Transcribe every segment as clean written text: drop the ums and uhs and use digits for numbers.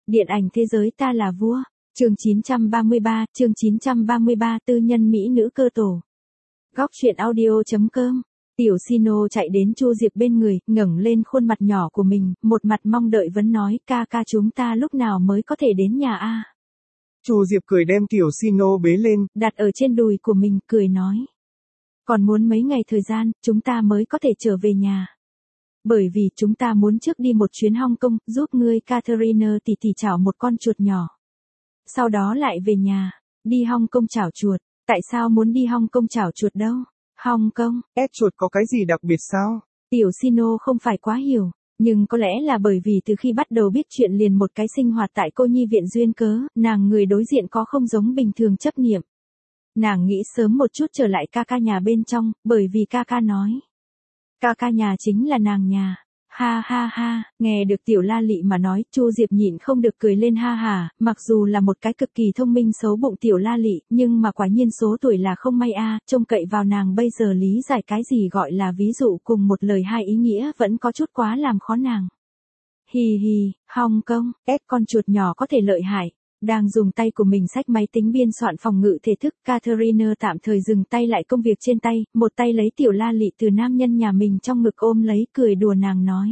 Điện ảnh thế giới ta là vua. Chương 933, tư nhân mỹ nữ cơ tổ. Góc truyện audio.com. Tiểu Sino chạy đến Chu Diệp bên người, ngẩng lên khuôn mặt nhỏ của mình, một mặt mong đợi vấn nói, ca ca chúng ta lúc nào mới có thể đến nhà a? Chu Diệp cười đem Tiểu Sino bế lên, đặt ở trên đùi của mình, cười nói. Còn muốn mấy ngày thời gian, chúng ta mới có thể trở về nhà. Bởi vì chúng ta muốn trước đi một chuyến Hong Kong, giúp ngươi Catherine tỷ tỷ chảo một con chuột nhỏ. Sau đó lại về nhà, đi Hong Kong chảo chuột. Tại sao muốn đi Hong Kong chảo chuột đâu? Hong Kong, chuột có cái gì đặc biệt sao? Tiểu Sino không phải quá hiểu, nhưng có lẽ là bởi vì từ khi bắt đầu biết chuyện liền một cái sinh hoạt tại cô nhi viện duyên cớ, nàng người đối diện có không giống bình thường chấp niệm. Nàng nghĩ sớm một chút trở lại ca ca nhà bên trong, bởi vì ca ca nói. Ca ca nhà chính là nàng nhà. Ha ha ha, nghe được Tiểu La Lị mà nói, Chu Diệp nhịn không được cười lên ha hả, mặc dù là một cái cực kỳ thông minh xấu bụng Tiểu La Lị, nhưng mà quả nhiên số tuổi là không may a, trông cậy vào nàng bây giờ lý giải cái gì gọi là ví dụ cùng một lời hai ý nghĩa vẫn có chút quá làm khó nàng. Hì hì, Hong Kong, con chuột nhỏ có thể lợi hại. Đang dùng tay của mình xách máy tính biên soạn phòng ngự thể thức, Catherine tạm thời dừng tay lại công việc trên tay, một tay lấy Tiểu La Lị từ nam nhân nhà mình trong ngực ôm lấy, cười đùa nàng nói.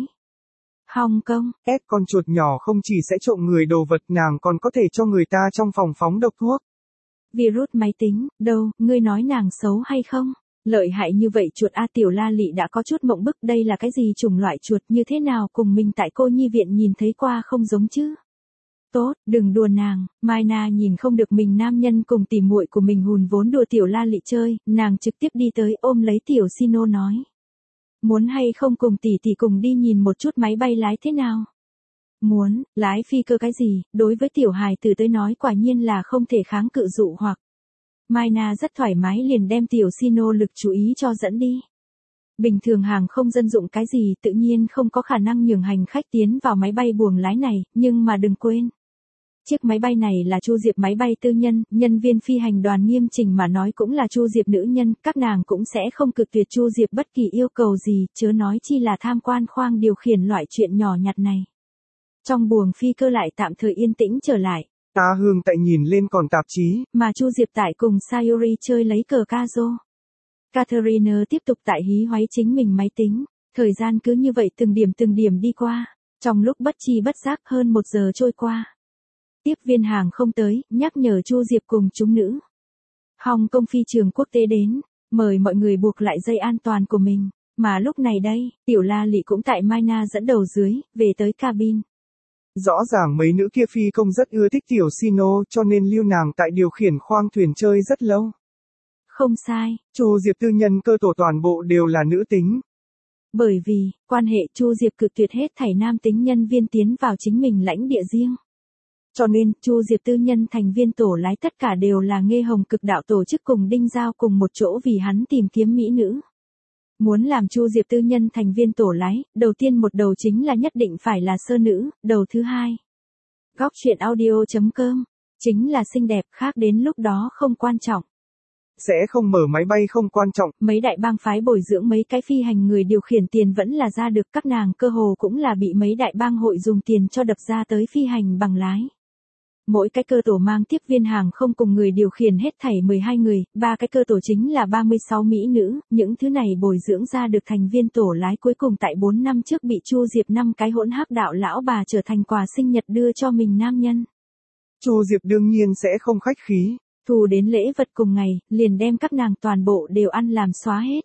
Hong Kong, con chuột nhỏ không chỉ sẽ trộm người đồ vật, nàng còn có thể cho người ta trong phòng phóng độc thuốc. Virus máy tính, đâu, ngươi nói nàng xấu hay không? Lợi hại như vậy chuột a. Tiểu La Lị đã có chút mộng bức, đây là cái gì chủng loại chuột như thế nào cùng mình tại cô nhi viện nhìn thấy qua không giống chứ? Tốt, đừng đùa nàng. Mai Na nhìn không được mình nam nhân cùng tỉ muội của mình hùn vốn đùa Tiểu La Lị chơi, nàng trực tiếp đi tới ôm lấy Tiểu Sino nói. Muốn hay không cùng tỷ tỷ cùng đi nhìn một chút máy bay lái thế nào? Muốn, lái phi cơ cái gì, đối với tiểu hài tử tới nói quả nhiên là không thể kháng cự dụ hoặc. Mai Na rất thoải mái liền đem Tiểu Sino lực chú ý cho dẫn đi. Bình thường hàng không dân dụng cái gì tự nhiên không có khả năng nhường hành khách tiến vào máy bay buồng lái này, nhưng mà đừng quên. Chiếc máy bay này là Chu Diệp máy bay tư nhân, nhân viên phi hành đoàn nghiêm chỉnh mà nói cũng là Chu Diệp nữ nhân, các nàng cũng sẽ không cự tuyệt Chu Diệp bất kỳ yêu cầu gì, chớ nói chi là tham quan khoang điều khiển loại chuyện nhỏ nhặt này. Trong buồng phi cơ lại tạm thời yên tĩnh trở lại. Ta Hương tại nhìn lên còn tạp chí, mà Chu Diệp tại cùng Sayuri chơi lấy cờ ca rô. Catherine tiếp tục tại hí hoáy chính mình máy tính, thời gian cứ như vậy từng điểm đi qua, trong lúc bất chi bất giác hơn 1 giờ trôi qua. Tiếp viên hàng không tới, nhắc nhở Chu Diệp cùng chúng nữ. Hong Kong phi trường quốc tế đến, mời mọi người buộc lại dây an toàn của mình, mà lúc này đây, Tiểu La Lị cũng tại Mai Na dẫn đầu dưới, về tới cabin. Rõ ràng mấy nữ kia phi công rất ưa thích Tiểu Sino cho nên lưu nàng tại điều khiển khoang thuyền chơi rất lâu. Không sai, Chu Diệp tư nhân cơ tổ toàn bộ đều là nữ tính. Bởi vì, quan hệ Chu Diệp cự tuyệt hết thảy nam tính nhân viên tiến vào chính mình lãnh địa riêng. Cho nên, Chu Diệp tư nhân thành viên tổ lái tất cả đều là Nghê Hồng Cực Đạo tổ chức cùng Đinh Giao cùng một chỗ vì hắn tìm kiếm mỹ nữ. Muốn làm Chu Diệp tư nhân thành viên tổ lái, đầu tiên một đầu chính là nhất định phải là sơ nữ, đầu thứ hai. Góc truyện audio.com, chính là xinh đẹp, khác đến lúc đó không quan trọng. Sẽ không mở máy bay không quan trọng. Mấy đại bang phái bồi dưỡng mấy cái phi hành người điều khiển tiền vẫn là ra được, các nàng cơ hồ cũng là bị mấy đại bang hội dùng tiền cho đập ra tới phi hành bằng lái. Mỗi cái cơ tổ mang tiếp viên hàng không cùng người điều khiển hết thảy 12 người, 3 cái cơ tổ chính là 36 mỹ nữ, những thứ này bồi dưỡng ra được thành viên tổ lái cuối cùng tại 4 năm trước bị Chu Diệp 5 cái hỗn hắc đạo lão bà trở thành quà sinh nhật đưa cho mình nam nhân. Chu Diệp đương nhiên sẽ không khách khí. Thu đến lễ vật cùng ngày, liền đem các nàng toàn bộ đều ăn làm xóa hết.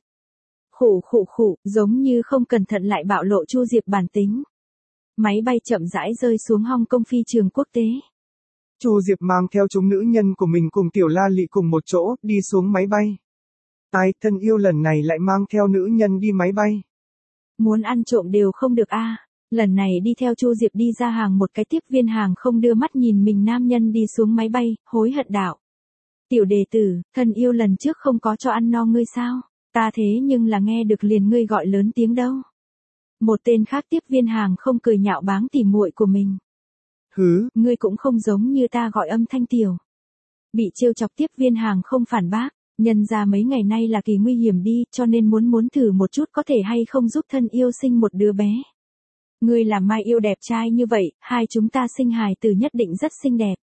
Khụ, giống như không cẩn thận lại bạo lộ Chu Diệp bản tính. Máy bay chậm rãi rơi xuống Hong Kong phi trường quốc tế. Chu Diệp mang theo chúng nữ nhân của mình cùng Tiểu La Lị cùng một chỗ, đi xuống máy bay. Ai, thân yêu lần này lại mang theo nữ nhân đi máy bay. Muốn ăn trộm đều không được a. Lần này đi theo Chu Diệp đi ra hàng một cái tiếp viên hàng không đưa mắt nhìn mình nam nhân đi xuống máy bay, hối hận đạo. Tiểu đệ tử, thân yêu lần trước không có cho ăn no ngươi sao? Ta thế nhưng là nghe được liền ngươi gọi lớn tiếng đâu. Một tên khác tiếp viên hàng không cười nhạo báng tỉ muội của mình. Hứ, ngươi cũng không giống như ta gọi âm thanh tiểu. Bị trêu chọc tiếp viên hàng không phản bác, nhân ra mấy ngày nay là kỳ nguy hiểm đi, cho nên muốn thử một chút có thể hay không giúp thân yêu sinh một đứa bé. Ngươi làm Mai yêu đẹp trai như vậy, hai chúng ta sinh hài tử nhất định rất xinh đẹp.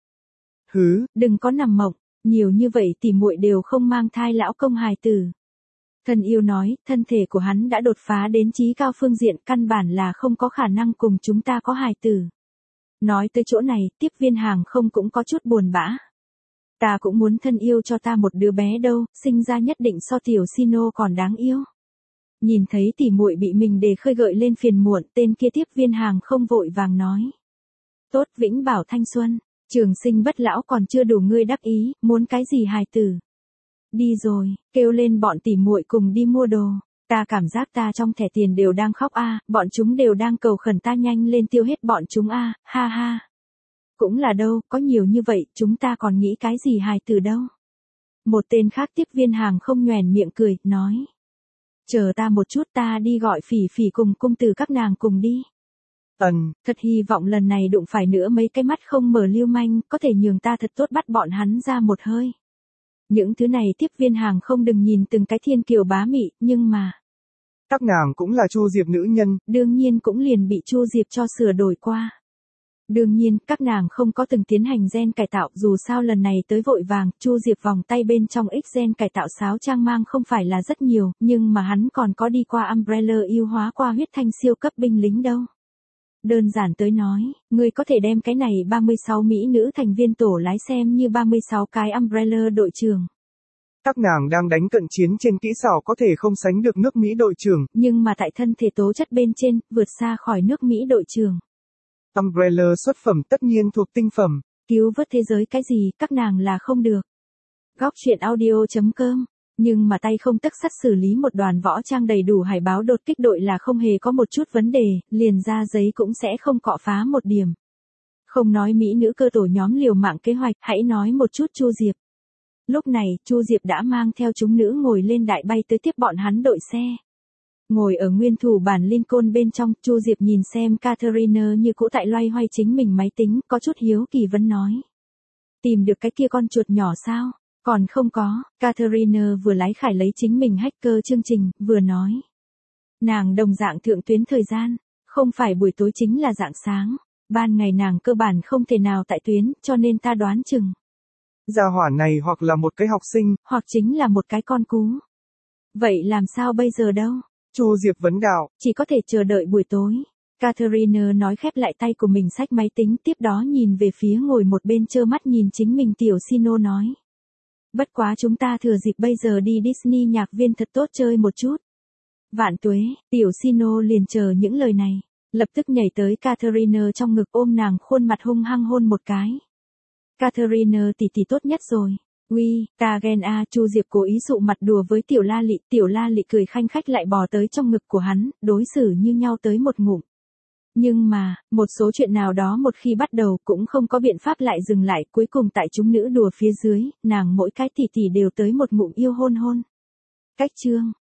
Hứ, Đừng có nằm mộng, nhiều như vậy tỉ muội đều không mang thai lão công hài tử. Thân yêu nói, thân thể của hắn đã đột phá đến trí cao phương diện, căn bản là không có khả năng cùng chúng ta có hài tử. Nói tới chỗ này, tiếp viên hàng không cũng có chút buồn bã. Ta cũng muốn thân yêu cho ta một đứa bé đâu, sinh ra nhất định so tiểu Sino còn đáng yêu. Nhìn thấy tỉ muội bị mình đề khơi gợi lên phiền muộn, tên kia tiếp viên hàng không vội vàng nói. Tốt vĩnh bảo thanh xuân, trường sinh bất lão còn chưa đủ ngươi đắc ý, muốn cái gì hài tử. Đi rồi, kêu lên bọn tỉ muội cùng đi mua đồ. Ta cảm giác ta trong thẻ tiền đều đang khóc a, bọn chúng đều đang cầu khẩn ta nhanh lên tiêu hết bọn chúng a, ha ha. Cũng là đâu, có nhiều như vậy, chúng ta còn nghĩ cái gì hài tử đâu. Một tên khác tiếp viên hàng không nhoẻn miệng cười, nói. Chờ ta một chút, ta đi gọi Phỉ Phỉ cùng cung từ các nàng cùng đi. Thật hy vọng lần này đụng phải nữa mấy cái mắt không mở lưu manh, có thể nhường ta thật tốt bắt bọn hắn ra một hơi. Những thứ này tiếp viên hàng không đừng nhìn từng cái thiên kiều bá mị, nhưng mà. Các nàng cũng là Chu Diệp nữ nhân. Đương nhiên cũng liền bị Chu Diệp cho sửa đổi qua. Đương nhiên, các nàng không có từng tiến hành gen cải tạo, dù sao lần này tới vội vàng, Chu Diệp vòng tay bên trong X gen cải tạo sáo trang mang không phải là rất nhiều, nhưng mà hắn còn có đi qua Umbrella yêu hóa qua huyết thanh siêu cấp binh lính đâu. Đơn giản tới nói, ngươi có thể đem cái này 36 mỹ nữ thành viên tổ lái xem như 36 cái Umbrella đội trưởng. Các nàng đang đánh cận chiến trên kỹ xảo có thể không sánh được nước Mỹ đội trưởng. Nhưng mà tại thân thể tố chất bên trên, vượt xa khỏi nước Mỹ đội trưởng. Umbrella xuất phẩm tất nhiên thuộc tinh phẩm. Cứu vớt thế giới cái gì, các nàng là không được. Góc truyện audio.com. Nhưng mà tay không tấc sắt xử lý một đoàn võ trang đầy đủ hải báo đột kích đội là không hề có một chút vấn đề, liền ra giấy cũng sẽ không cọ phá một điểm. Không nói mỹ nữ cơ tổ nhóm liều mạng kế hoạch, hãy nói một chút Chu Diệp. Lúc này, Chu Diệp đã mang theo chúng nữ ngồi lên đại bay tới tiếp bọn hắn đội xe. Ngồi ở nguyên thủ bản Lincoln bên trong, Chu Diệp nhìn xem Catherine như cũ tại loay hoay chính mình máy tính, có chút hiếu kỳ vấn nói. Tìm được cái kia con chuột nhỏ sao? Còn không có, Catherine vừa lái khải lấy chính mình hacker chương trình, vừa nói. Nàng đồng dạng thượng tuyến thời gian, không phải buổi tối chính là rạng sáng, ban ngày nàng cơ bản không thể nào tại tuyến, cho nên ta đoán chừng. Gia hỏa này hoặc là một cái học sinh, hoặc chính là một cái con cú. Vậy làm sao bây giờ đâu? Chu Diệp vấn đạo. Chỉ có thể chờ đợi buổi tối. Catherine nói khép lại tay của mình xách máy tính, tiếp đó nhìn về phía ngồi một bên trơ mắt nhìn chính mình tiểu Sino nói. Bất quá chúng ta thừa dịp bây giờ đi Disney nhạc viên thật tốt chơi một chút. Vạn tuế, tiểu Sino liền chờ những lời này, lập tức nhảy tới Catherine trong ngực ôm nàng khuôn mặt hung hăng hôn một cái. Catherine tỷ tỷ tốt nhất rồi. Uy, ta ghen a, Chu Diệp cố ý dụ mặt đùa với tiểu la lị cười khanh khách lại bò tới trong ngực của hắn, đối xử như nhau tới một ngụm. Nhưng mà, một số chuyện nào đó một khi bắt đầu cũng không có biện pháp lại dừng lại, cuối cùng tại chúng nữ đùa phía dưới, nàng mỗi cái tỷ tỷ đều tới một ngụm yêu hôn hôn. Cách chương